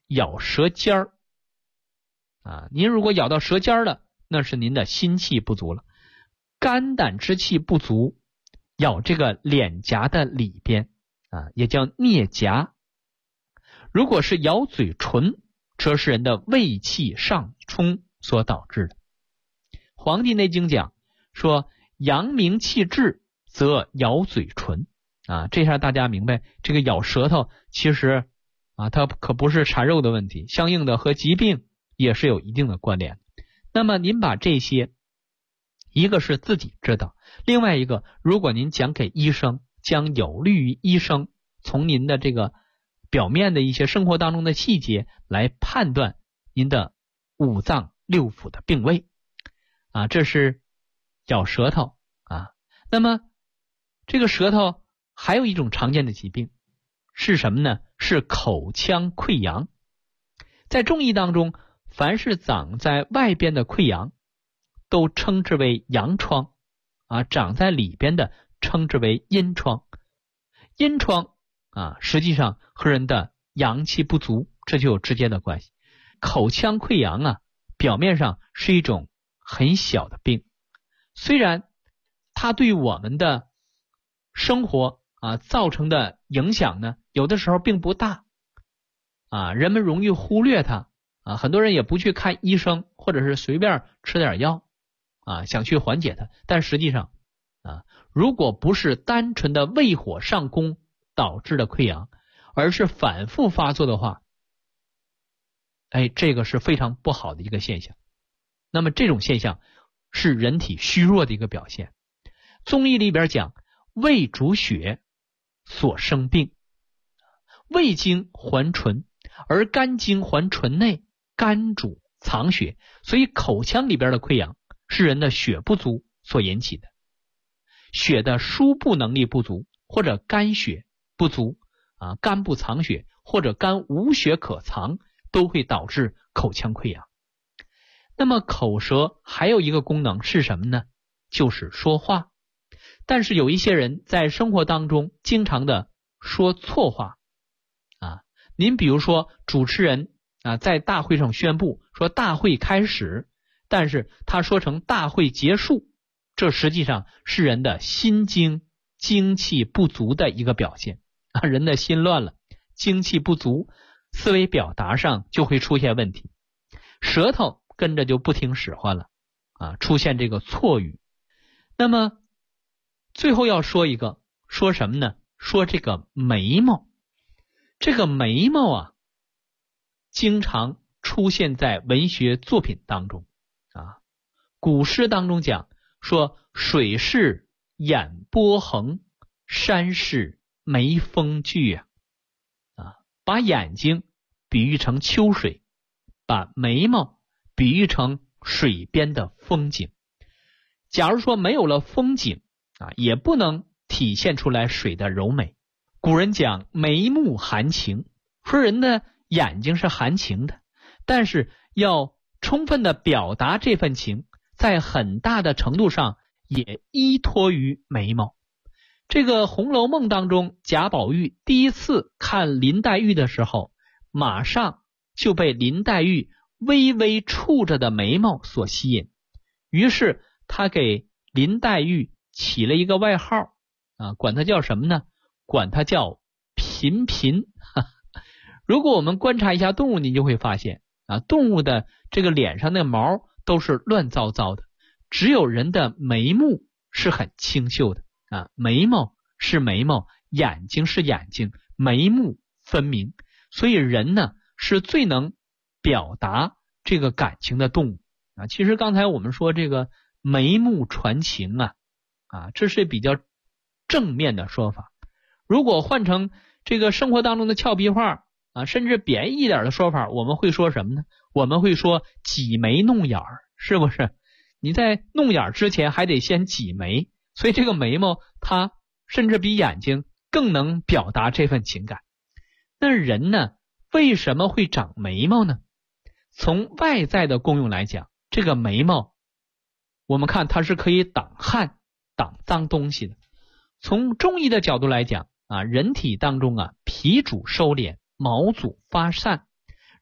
咬舌尖儿您如果咬到舌尖了，那是您的心气不足了。肝胆之气不足，咬这个脸颊的里边也叫颞颊。如果是咬嘴唇，则是人的胃气上冲所导致的。黄帝内经讲说，阳明气滞则咬嘴唇这下大家明白，这个咬舌头其实它可不是馋肉的问题，相应的和疾病也是有一定的关联。那么您把这些，一个是自己知道，另外一个如果您讲给医生，将有利于医生从您的这个表面的一些生活当中的细节来判断您的五脏六腑的病位这是咬舌头那么这个舌头还有一种常见的疾病是什么呢？是口腔溃疡。在中医当中，凡是长在外边的溃疡都称之为阳疮长在里边的称之为阴疮。阴疮实际上和人的阳气不足这就有直接的关系。口腔溃疡表面上是一种很小的病，虽然它对我们的生活造成的影响呢，有的时候并不大人们容易忽略它很多人也不去看医生，或者是随便吃点药想去缓解它。但实际上如果不是单纯的胃火上攻导致的溃疡，而是反复发作的话，这个是非常不好的一个现象。那么这种现象是人体虚弱的一个表现。中医里边讲，胃主血所生病，胃经还唇，而肝经还唇内，肝主藏血，所以口腔里边的溃疡是人的血不足所引起的。血的输布能力不足，或者肝血不足肝不藏血，或者肝无血可藏，都会导致口腔溃疡。那么口舌还有一个功能是什么呢？就是说话。但是有一些人在生活当中经常的说错话您比如说主持人在大会上宣布说大会开始，但是他说成大会结束，这实际上是人的心经精气不足的一个表现人的心乱了，精气不足，思维表达上就会出现问题，舌头跟着就不听使唤了出现这个错语。那么最后要说一个，说什么呢？说这个眉毛。这个眉毛经常出现在文学作品当中古诗当中讲说，水是眼波横，山是眉峰聚把眼睛比喻成秋水，把眉毛比喻成水边的风景。假如说没有了风景也不能体现出来水的柔美。古人讲眉目含情，说人的眼睛是含情的，但是要充分的表达这份情，在很大的程度上也依托于眉毛。这个《红楼梦》当中，贾宝玉第一次看林黛玉的时候，马上就被林黛玉微微蹙着的眉毛所吸引，于是他给林黛玉起了一个外号管它叫什么呢？管它叫频频如果我们观察一下动物，你就会发现动物的这个脸上的毛都是乱糟糟的，只有人的眉目是很清秀的眉毛是眉毛，眼睛是眼睛，眉目分明。所以人呢是最能表达这个感情的动物其实刚才我们说这个眉目传情这是比较正面的说法。如果换成这个生活当中的俏皮话甚至贬义一点的说法，我们会说什么呢？我们会说挤眉弄眼儿，是不是？你在弄眼之前还得先挤眉，所以这个眉毛它甚至比眼睛更能表达这份情感。那人呢为什么会长眉毛呢？从外在的功用来讲，这个眉毛我们看它是可以挡汗挡脏东西的。从中医的角度来讲人体当中脾主收敛，毛主发散，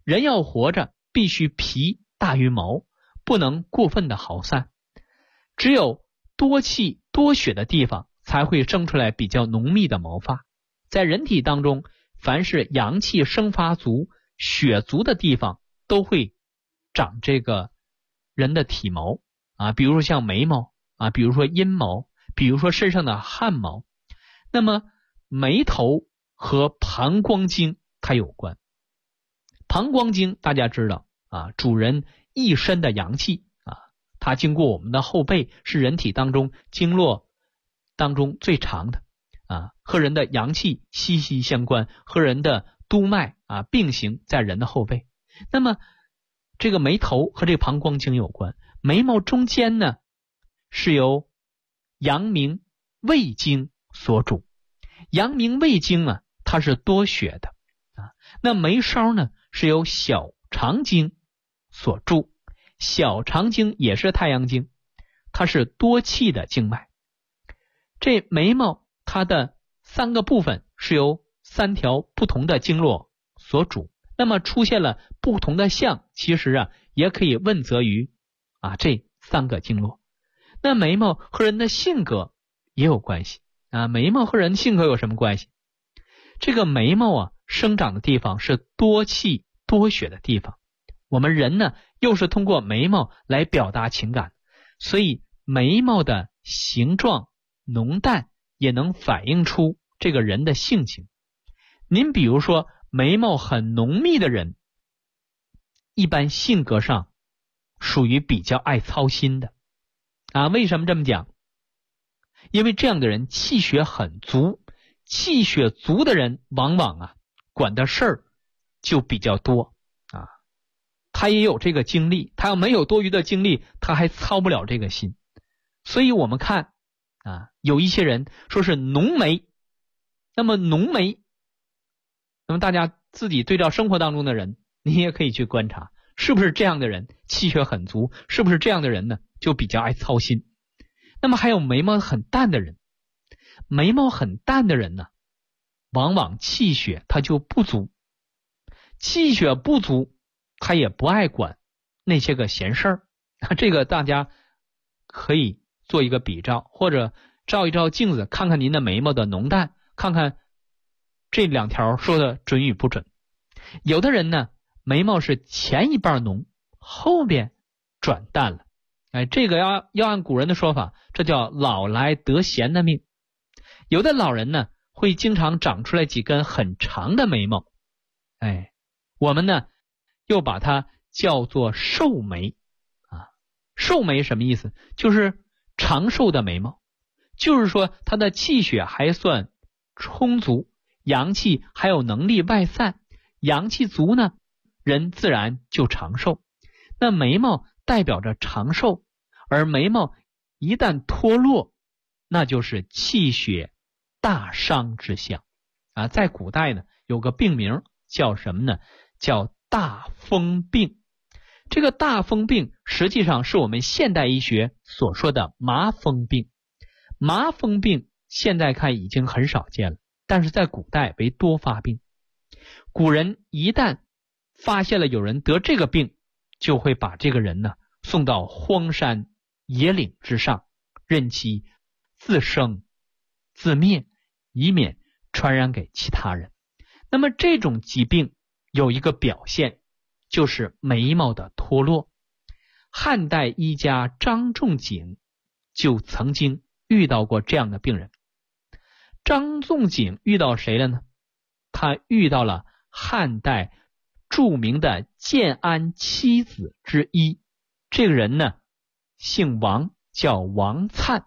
人要活着必须皮大于毛，不能过分的耗散。只有多气多血的地方才会生出来比较浓密的毛发。在人体当中，凡是阳气生发足、血足的地方都会长这个人的体毛啊，比如说像眉毛啊，比如说阴毛，比如说身上的汗毛。那么眉头和膀胱经它有关。膀胱经大家知道啊，主人一身的阳气啊，它经过我们的后背，是人体当中经络当中最长的啊，和人的阳气息息相关，和人的督脉啊并行在人的后背。那么这个眉头和这个膀胱经有关。眉毛中间呢是由阳明胃经所主。阳明胃经啊，它是多血的啊。那眉梢呢是由小肠经所主。小肠经也是太阳经，它是多气的经脉。这眉毛它的3个部分是由3条不同的经络所主。那么出现了不同的象，其实啊也可以问责于这3个经络。那眉毛和人的性格也有关系啊。眉毛和人性格有什么关系？这个眉毛啊生长的地方是多气多血的地方。我们人呢又是通过眉毛来表达情感，所以眉毛的形状浓淡也能反映出这个人的性情。您比如说眉毛很浓密的人，一般性格上属于比较爱操心的啊。为什么这么讲？因为这样的人气血很足，气血足的人往往管的事儿就比较多啊。他也有这个精力，他要没有多余的精力，他还操不了这个心。所以我们看有一些人说是浓眉。那么浓眉，那么大家自己对照生活当中的人，你也可以去观察，是不是这样的人气血很足，是不是这样的人呢就比较爱操心。那么还有眉毛很淡的人，眉毛很淡的人呢，往往气血他就不足，气血不足他也不爱管那些个闲事儿。这个大家可以做一个比照，或者照一照镜子，看看您的眉毛的浓淡，看看这2条说的准与不准。有的人呢眉毛是前一半浓，后边转淡了，这个要按古人的说法，这叫老来得闲的命。有的老人呢会经常长出来几根很长的眉毛，我们呢又把它叫做寿眉啊。寿眉什么意思？就是长寿的眉毛，就是说他的气血还算充足，阳气还有能力外散，阳气足呢，人自然就长寿。那眉毛代表着长寿，而眉毛一旦脱落，那就是气血大伤之象啊。在古代呢有个病名叫什么呢？叫大风病。这个大风病实际上是我们现代医学所说的麻风病。麻风病现在看已经很少见了，但是在古代为多发病。古人一旦发现了有人得这个病，就会把这个人呢送到荒山野岭之上，任其自生自灭，以免传染给其他人。那么这种疾病有一个表现，就是眉毛的脱落。汉代医家张仲景就曾经遇到过这样的病人。张仲景遇到谁了呢？他遇到了汉代著名的建安七子之一，这个人呢姓王，叫王粲。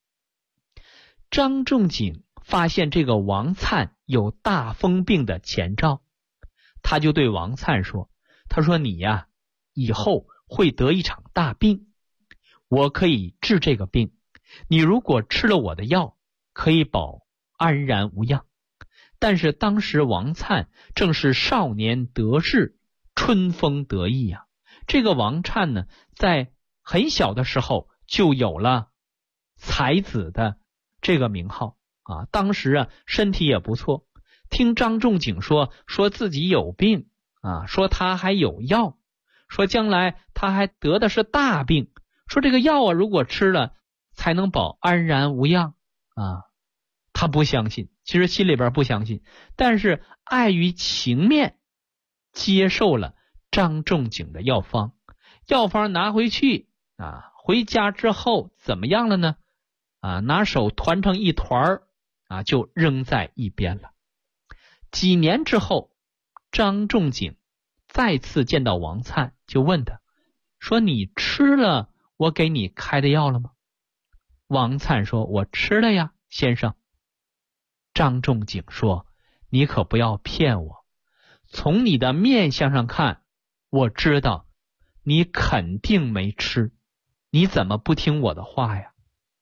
张仲景发现这个王粲有大风病的前兆，他就对王粲说，他说你呀以后会得一场大病，我可以治这个病，你如果吃了我的药，可以保安然无恙。但是当时王粲正是少年得志，春风得意呀。这个王粲呢在很小的时候就有了才子的这个名号啊，当时身体也不错。听张仲景说自己有病说他还有药，说将来他还得的是大病，说这个药如果吃了才能保安然无恙他不相信，其实心里边不相信，但是碍于情面接受了张仲景的药方。药方拿回去回家之后怎么样了呢？拿手团成一团就扔在一边了。几年之后，张仲景再次见到王粲，就问他说，你吃了我给你开的药了吗？王粲说，我吃了呀，先生。张仲景说，你可不要骗我，从你的面相上看，我知道你肯定没吃，你怎么不听我的话呀？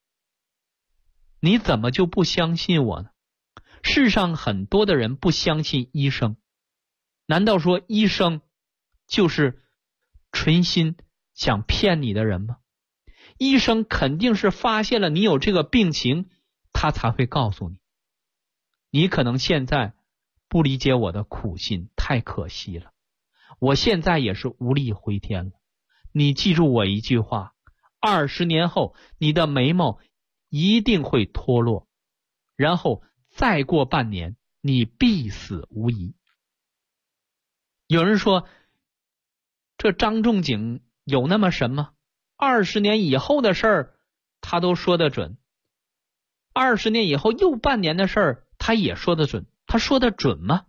你怎么就不相信我呢？世上很多的人不相信医生，难道说医生就是存心想骗你的人吗？医生肯定是发现了你有这个病情，他才会告诉你。你可能现在不理解我的苦心，太可惜了。我现在也是无力回天了。你记住我一句话，20年后你的眉毛一定会脱落，然后再过半年你必死无疑。有人说，这张仲景有那么神吗？20年以后的事儿他都说得准，20年以后又半年的事儿他也说得准，他说得准吗？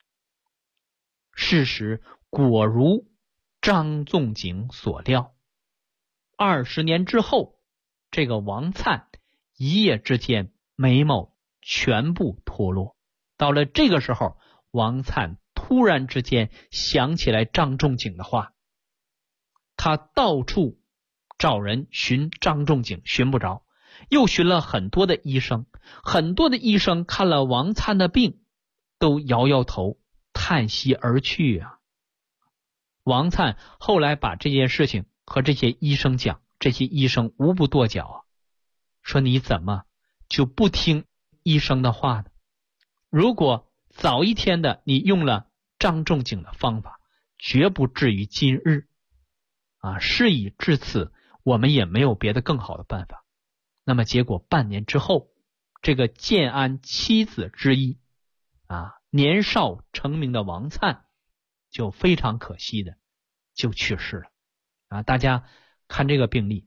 事实果如张仲景所料，20年之后，这个王粲一夜之间眉毛全部脱落。到了这个时候，王粲突然之间想起来张仲景的话，他到处找人寻张仲景，寻不着，又寻了很多的医生，很多的医生看了王粲的病，都摇摇头，叹息而去王粲后来把这件事情和这些医生讲，这些医生无不跺脚说你怎么就不听医生的话呢？如果早一天的你用了张仲景的方法，绝不至于今日事已至此，我们也没有别的更好的办法。那么结果半年之后，这个建安七子之一年少成名的王粲就非常可惜的就去世了大家看这个病例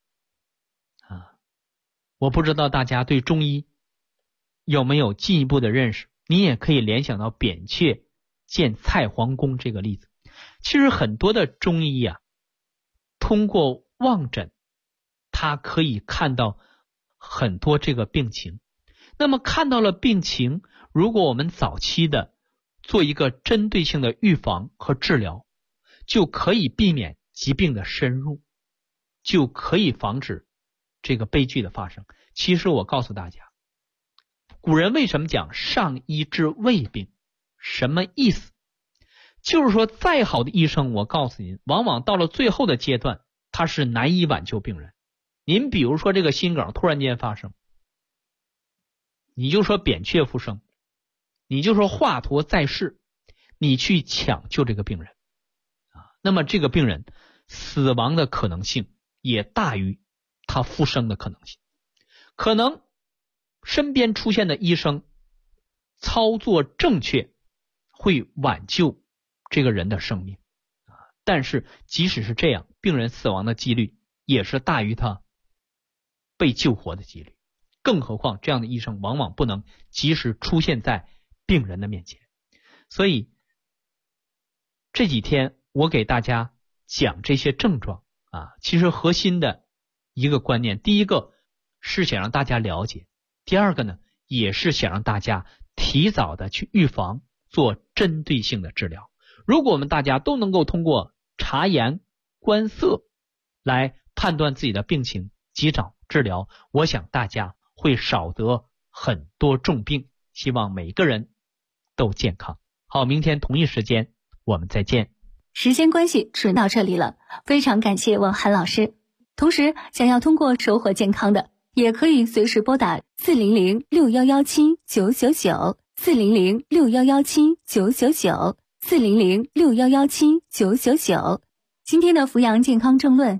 我不知道大家对中医有没有进一步的认识，你也可以联想到扁鹊见蔡桓公这个例子。其实很多的中医通过望诊，他可以看到很多这个病情。那么看到了病情，如果我们早期的做一个针对性的预防和治疗，就可以避免疾病的深入，就可以防止这个悲剧的发生。其实我告诉大家，古人为什么讲上医治未病，什么意思？就是说再好的医生，我告诉您，往往到了最后的阶段，他是难以挽救病人。您比如说这个心梗突然间发生，你就说扁鹊复生，你就说华佗在世，你去抢救这个病人那么这个病人死亡的可能性也大于他复生的可能性。可能身边出现的医生操作正确，会挽救这个人的生命但是即使是这样，病人死亡的几率也是大于他被救活的几率。更何况这样的医生往往不能及时出现在病人的面前。所以这几天我给大家讲这些症状其实核心的一个观念，第一个是想让大家了解，第二个呢，也是想让大家提早的去预防，做针对性的治疗。如果我们大家都能够通过察言观色来判断自己的病情，及早治疗，我想大家会少得很多重病，希望每个人都健康。好，明天同一时间我们再见。 时间关系只到这里了，非常感谢王涵老师。同时想要通过收获健康的，也可以随时拨打400-6117-999 400-6117-999， 400-6117-999。今天的扶阳健康正论